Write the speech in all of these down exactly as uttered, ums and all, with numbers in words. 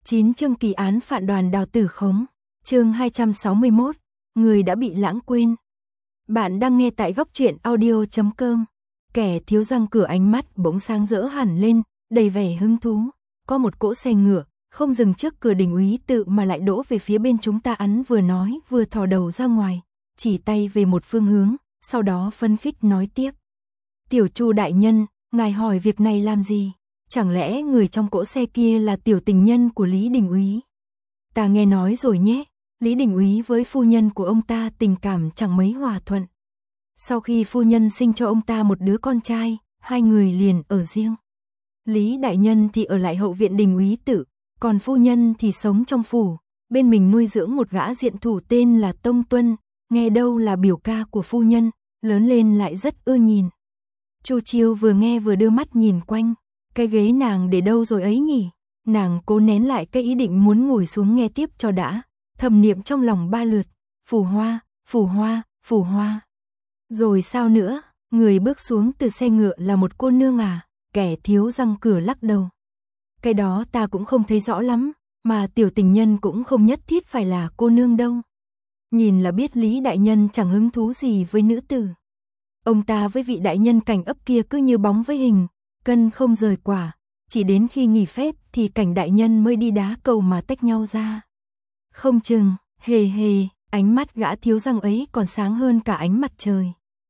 chín chương kỳ án phản đoàn Đào Tử Khống, chương hai trăm sáu mươi mốt, người đã bị lãng quên. Bạn đang nghe tại góc truyện audio chấm com. Kẻ thiếu răng cửa ánh mắt bỗng sáng rỡ hẳn lên, đầy vẻ hứng thú. Có một cỗ xe ngựa, không dừng trước cửa đình úy tự mà lại đỗ về phía bên chúng ta. Hắn vừa nói vừa thò đầu ra ngoài, chỉ tay về một phương hướng, sau đó phấn khích nói tiếp. Tiểu Chu đại nhân, ngài hỏi việc này làm gì? Chẳng lẽ người trong cỗ xe kia là tiểu tình nhân của Lý Đình úy? Ta nghe nói rồi nhé, Lý Đình úy với phu nhân của ông ta tình cảm chẳng mấy hòa thuận. Sau khi phu nhân sinh cho ông ta một đứa con trai, hai người liền ở riêng. Lý đại nhân thì ở lại hậu viện Đình úy tự, còn phu nhân thì sống trong phủ, bên mình nuôi dưỡng một gã diện thủ tên là Tông Tuân, nghe đâu là biểu ca của phu nhân, lớn lên lại rất ưa nhìn. Chu Chiêu vừa nghe vừa đưa mắt nhìn quanh, cái ghế nàng để đâu rồi ấy nhỉ? Nàng cố nén lại cái ý định muốn ngồi xuống nghe tiếp cho đã, thầm niệm trong lòng ba lượt, phù hoa, phù hoa, phù hoa. Rồi sao nữa? Người bước xuống từ xe ngựa là một cô nương à? Kẻ thiếu răng cửa lắc đầu. Cái đó ta cũng không thấy rõ lắm, mà tiểu tình nhân cũng không nhất thiết phải là cô nương đâu. Nhìn là biết Lý đại nhân chẳng hứng thú gì với nữ tử. Ông ta với vị đại nhân Cảnh ấp kia cứ như bóng với hình, cân không rời quả, chỉ đến khi nghỉ phép thì Cảnh đại nhân mới đi đá cầu mà tách nhau ra. Không chừng, hề hề, ánh mắt gã thiếu răng ấy còn sáng hơn cả ánh mặt trời.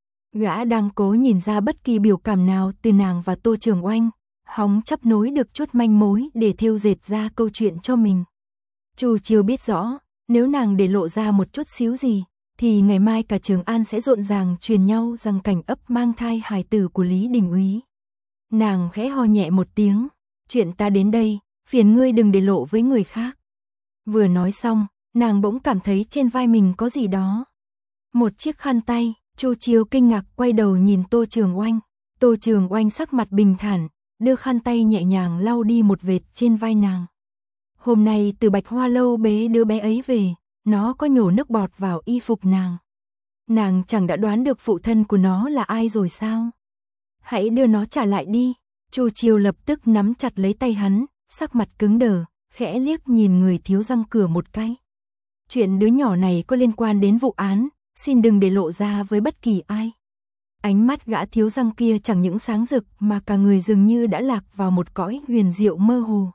Gã đang cố nhìn ra bất kỳ biểu cảm nào từ nàng và Tô Trường Oanh, hóng chấp nối được chút manh mối để thêu dệt ra câu chuyện cho mình. Chu Chiêu biết rõ, nếu nàng để lộ ra một chút xíu gì, thì ngày mai cả Trường An sẽ rộn ràng truyền nhau rằng Cảnh ấp mang thai hài tử của Lý Đình úy. Nàng khẽ ho nhẹ một tiếng, chuyện ta đến đây, phiền ngươi đừng để lộ với người khác. Vừa nói xong, nàng bỗng cảm thấy trên vai mình có gì đó. Một chiếc khăn tay. Chu Chiêu kinh ngạc quay đầu nhìn Tô Trường Oanh. Tô Trường Oanh sắc mặt bình thản, đưa khăn tay nhẹ nhàng lau đi một vệt trên vai nàng. Hôm nay từ Bạch Hoa Lâu bế đứa bé ấy về, nó có nhổ nước bọt vào y phục nàng. Nàng chẳng đã đoán được phụ thân của nó là ai rồi sao? Hãy đưa nó trả lại đi. Chu Chiêu lập tức nắm chặt lấy tay hắn, sắc mặt cứng đờ, khẽ liếc nhìn người thiếu răng cửa một cái. Chuyện đứa nhỏ này có liên quan đến vụ án, xin đừng để lộ ra với bất kỳ ai. Ánh mắt gã thiếu răng kia chẳng những sáng rực mà cả người dường như đã lạc vào một cõi huyền diệu mơ hồ.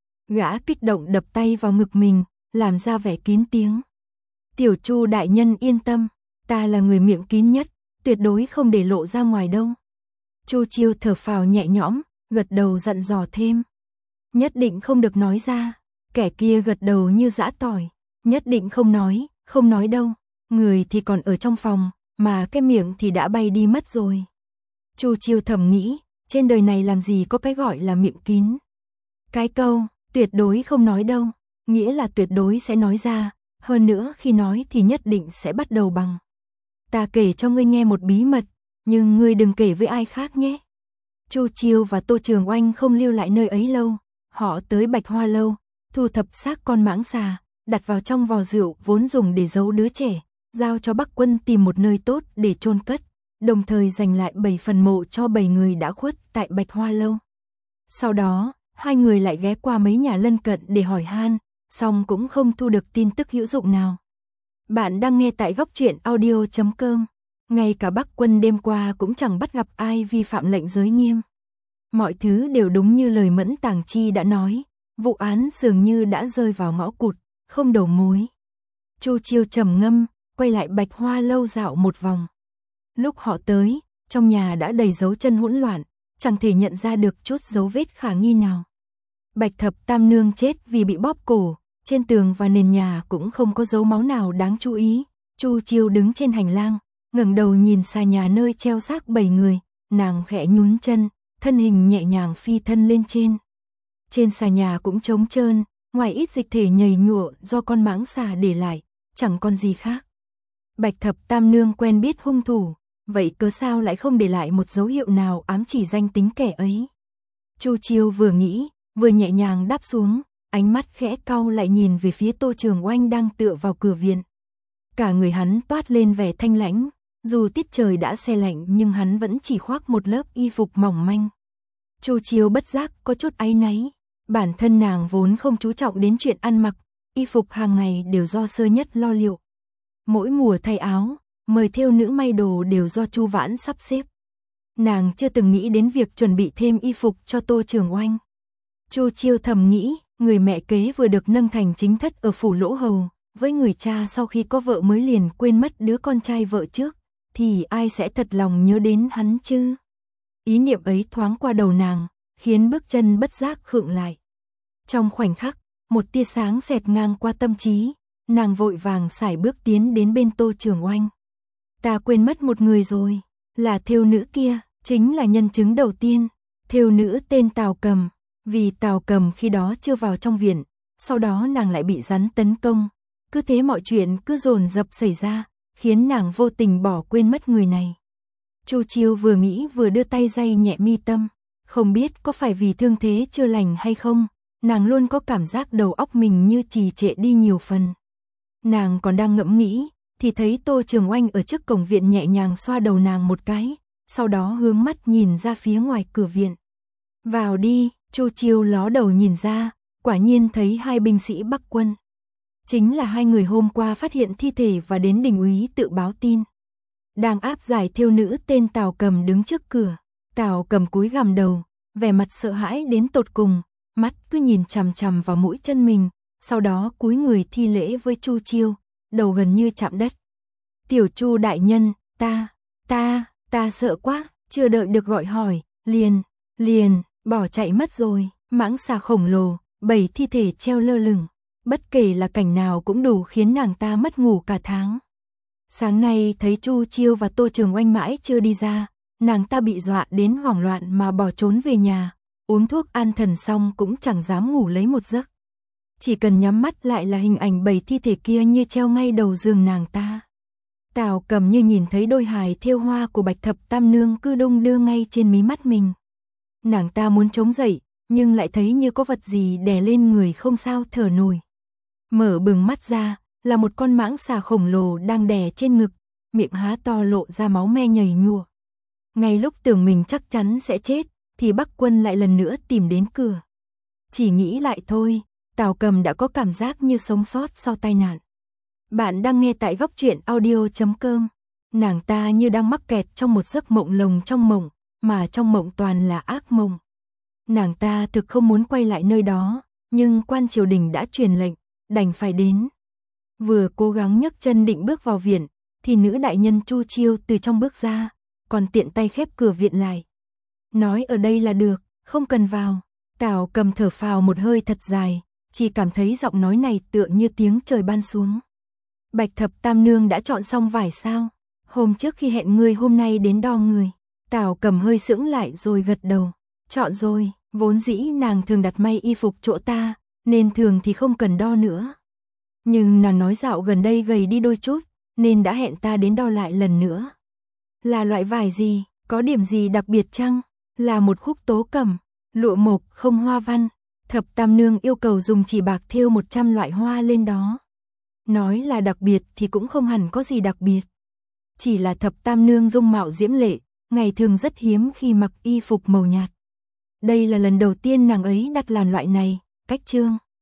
Gã kích động đập tay vào ngực mình, làm ra vẻ kín tiếng. Tiểu Chu đại nhân yên tâm, ta là người miệng kín nhất, tuyệt đối không để lộ ra ngoài đâu. Chu Chiêu thở phào nhẹ nhõm, gật đầu dặn dò thêm. Nhất định không được nói ra. Kẻ kia gật đầu như giã tỏi. Nhất định không nói, không nói đâu. Người thì còn ở trong phòng, mà cái miệng thì đã bay đi mất rồi. Chu Chiêu thầm nghĩ, trên đời này làm gì có cái gọi là miệng kín. Cái câu, tuyệt đối không nói đâu, nghĩa là tuyệt đối sẽ nói ra, hơn nữa khi nói thì nhất định sẽ bắt đầu bằng. Ta kể cho ngươi nghe một bí mật, nhưng ngươi đừng kể với ai khác nhé. Chu Chiêu và Tô Trường Oanh không lưu lại nơi ấy lâu, họ tới Bạch Hoa Lâu, thu thập xác con mãng xà, đặt vào trong vò rượu vốn dùng để giấu đứa trẻ. Giao cho Bắc Quân tìm một nơi tốt để chôn cất, đồng thời dành lại bảy phần mộ cho bảy người đã khuất tại Bạch Hoa Lâu. Sau đó, hai người lại ghé qua mấy nhà lân cận để hỏi han, song cũng không thu được tin tức hữu dụng nào. Bạn đang nghe tại góc truyện audio chấm com. Ngay cả Bắc Quân đêm qua cũng chẳng bắt gặp ai vi phạm lệnh giới nghiêm. Mọi thứ đều đúng như lời Mẫn Tàng Chi đã nói, vụ án dường như đã rơi vào ngõ cụt, không đầu mối. Chu Chiêu trầm ngâm, quay lại Bạch Hoa Lâu dạo một vòng. Lúc họ tới, trong nhà đã đầy dấu chân hỗn loạn, chẳng thể nhận ra được chút dấu vết khả nghi nào. Bạch Thập Tam Nương chết vì bị bóp cổ, trên tường và nền nhà cũng không có dấu máu nào đáng chú ý. Chu Chiêu đứng trên hành lang, ngẩng đầu nhìn xà nhà nơi treo xác bảy người, nàng khẽ nhún chân, thân hình nhẹ nhàng phi thân lên trên. Trên xà nhà cũng trống trơn, ngoài ít dịch thể nhầy nhụa do con mãng xà để lại, chẳng còn gì khác. Bạch Thập Tam Nương quen biết hung thủ, vậy cớ sao lại không để lại một dấu hiệu nào ám chỉ danh tính kẻ ấy? Chu Chiêu vừa nghĩ, vừa nhẹ nhàng đáp xuống, ánh mắt khẽ cau lại nhìn về phía Tô Trường Oanh đang tựa vào cửa viện. Cả người hắn toát lên vẻ thanh lãnh, dù tiết trời đã se lạnh nhưng hắn vẫn chỉ khoác một lớp y phục mỏng manh. Chu Chiêu bất giác có chút áy náy, Bản thân nàng vốn không chú trọng đến chuyện ăn mặc, y phục hàng ngày đều do Sơ Nhất lo liệu. Mỗi mùa thay áo, mời thêu nữ may đồ đều do Chu Vãn sắp xếp. Nàng chưa từng nghĩ đến việc chuẩn bị thêm y phục cho Tô Trường Oanh. Chu Chiêu thầm nghĩ, người mẹ kế vừa được nâng thành chính thất ở phủ Lỗ Hầu, với người cha sau khi có vợ mới liền quên mất đứa con trai vợ trước, thì ai sẽ thật lòng nhớ đến hắn chứ? Ý niệm ấy thoáng qua đầu nàng, khiến bước chân bất giác khựng lại. Trong khoảnh khắc, một tia sáng xẹt ngang qua tâm trí, nàng vội vàng sải bước tiến đến bên Tô Trường Oanh. Ta quên mất một người rồi, là thêu nữ kia, chính là nhân chứng đầu tiên. Thêu nữ tên Tào Cầm, vì Tào Cầm khi đó chưa vào trong viện, sau đó nàng lại bị rắn tấn công. Cứ thế mọi chuyện cứ dồn dập xảy ra, khiến nàng vô tình bỏ quên mất người này. Chu Chiêu vừa nghĩ vừa đưa tay day nhẹ mi tâm, không biết có phải vì thương thế chưa lành hay không, nàng luôn có cảm giác đầu óc mình như trì trệ đi nhiều phần. Nàng còn đang ngẫm nghĩ, thì thấy Tô Trường Oanh ở trước cổng viện nhẹ nhàng xoa đầu nàng một cái, sau đó hướng mắt nhìn ra phía ngoài cửa viện. Vào đi, Chu Chiêu ló đầu nhìn ra, quả nhiên thấy hai binh sĩ Bắc quân. Chính là hai người hôm qua phát hiện thi thể và đến đình úy tự báo tin. Đang áp giải thêu nữ tên Tào Cầm đứng trước cửa. Tào Cầm cúi gằm đầu, vẻ mặt sợ hãi đến tột cùng, mắt cứ nhìn chằm chằm vào mũi chân mình, sau đó cúi người thi lễ với Chu Chiêu, đầu gần như chạm đất. Tiểu Chu đại nhân, ta, ta, ta sợ quá, chưa đợi được gọi hỏi, liền, liền, bỏ chạy mất rồi. Mãng xà khổng lồ, bảy thi thể treo lơ lửng, bất kể là cảnh nào cũng đủ khiến nàng ta mất ngủ cả tháng. Sáng nay thấy Chu Chiêu và Tô Trường Oanh mãi chưa đi ra, nàng ta bị dọa đến hoảng loạn mà bỏ trốn về nhà, uống thuốc an thần xong cũng chẳng dám ngủ lấy một giấc. Chỉ cần nhắm mắt lại là hình ảnh bảy thi thể kia như treo ngay đầu giường nàng ta. Tào Cầm như nhìn thấy đôi hài thêu hoa của Bạch Thập Tam Nương cứ đung đưa ngay trên mí mắt mình. Nàng ta muốn chống dậy, nhưng lại thấy như có vật gì đè lên người không sao thở nổi. Mở bừng mắt ra, là một con mãng xà khổng lồ đang đè trên ngực, miệng há to lộ ra máu me nhầy nhụa. Ngay lúc tưởng mình chắc chắn sẽ chết, thì Bắc quân lại lần nữa tìm đến cửa. Chỉ nghĩ lại thôi, Tào Cầm đã có cảm giác như sống sót sau tai nạn. Bạn đang nghe tại góc truyện audio chấm com. Nàng ta như đang mắc kẹt trong một giấc mộng lồng trong mộng, mà trong mộng toàn là ác mộng. Nàng ta thực không muốn quay lại nơi đó, nhưng quan triều đình đã truyền lệnh, đành phải đến. Vừa cố gắng nhấc chân định bước vào viện, thì nữ đại nhân Chu Chiêu từ trong bước ra, còn tiện tay khép cửa viện lại. Nói ở đây là được, không cần vào. Tào Cầm thở phào một hơi thật dài, chỉ cảm thấy giọng nói này tựa như tiếng trời ban xuống. Bạch Thập Tam Nương đã chọn xong vải sao? Hôm trước khi hẹn ngươi hôm nay đến đo người. Tào Cầm hơi sững lại rồi gật đầu. Chọn rồi, vốn dĩ nàng thường đặt may y phục chỗ ta, nên thường thì không cần đo nữa. Nhưng nàng nói dạo gần đây gầy đi đôi chút, nên đã hẹn ta đến đo lại lần nữa. Là loại vải gì, có điểm gì đặc biệt chăng? Là một khúc tố cẩm, lụa mộc không hoa văn. Thập Tam Nương yêu cầu dùng chỉ bạc thêu một trăm loại hoa lên đó. Nói là đặc biệt thì cũng không hẳn có gì đặc biệt. Chỉ là Thập Tam Nương dung mạo diễm lệ, ngày thường rất hiếm khi mặc y phục màu nhạt. Đây là lần đầu tiên nàng ấy đặt làm loại này, cách trương.